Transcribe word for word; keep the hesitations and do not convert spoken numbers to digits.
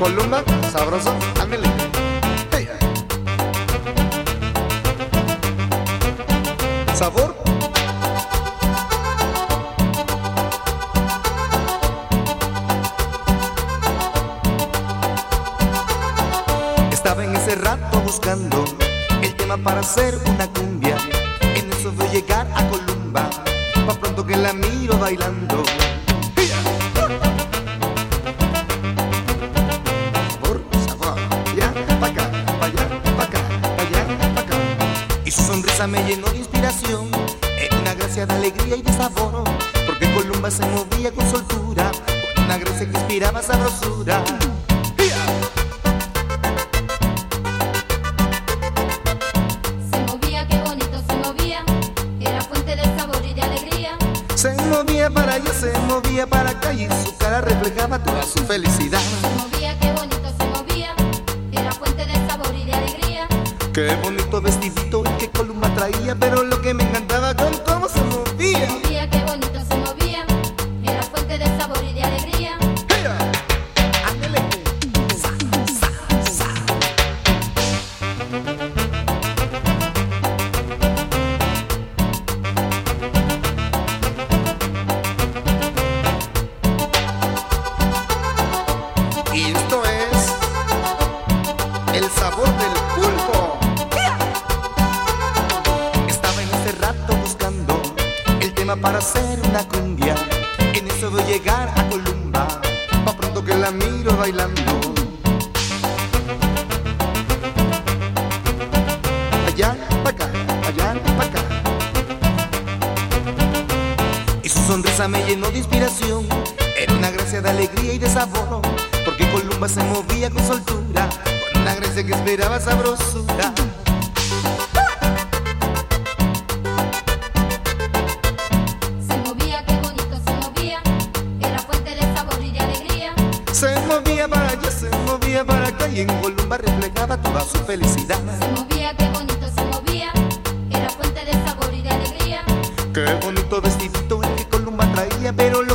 Columba, sabroso, ándale. Hey. Sabor. Estaba en ese rato buscando el tema para hacer una cumbia. En eso veo llegar a Columba, pa' pronto que la miro bailando. Sabor, sabor, ya, pa' acá, pa' allá, pa' acá, pa' allá, pa' acá. Y su sonrisa me llenó de inspiración, en una gracia de alegría y de sabor, porque Columba se movía con soltura, con una gracia que inspiraba sabrosura. Se movía para allá, se movía para acá y su cara reflejaba toda su felicidad. Se movía, qué bonito se movía, era fuente de sabor y de alegría. Qué bonito vestidito el que Columba traía, pero lo que me encantaba con cómo se movía. Se movía, qué bonito se movía, era fuente de sabor y de alegría. ¡Hey! ¡Ándale! ¡Sa, sa, sa! Y esto es el sabor del pulpo. Estaba en ese rato buscando el tema para hacer una cumbia. En eso voy a llegar a Columba, pa' pronto que la miro bailando. Allá, pa' acá, allá, pa' acá. Y su sonrisa me llenó de inspiración, era una gracia de alegría y de sabor, porque Columba se movía con soltura, con una gracia que esperaba sabrosura. Se movía, qué bonito se movía, era fuente de sabor y de alegría. Se movía para allá, se movía para acá y en Columba reflejaba toda su felicidad. Se movía, qué bonito se movía, era fuente de sabor y de alegría. Qué bonito vestidito el que Columba traía, pero lo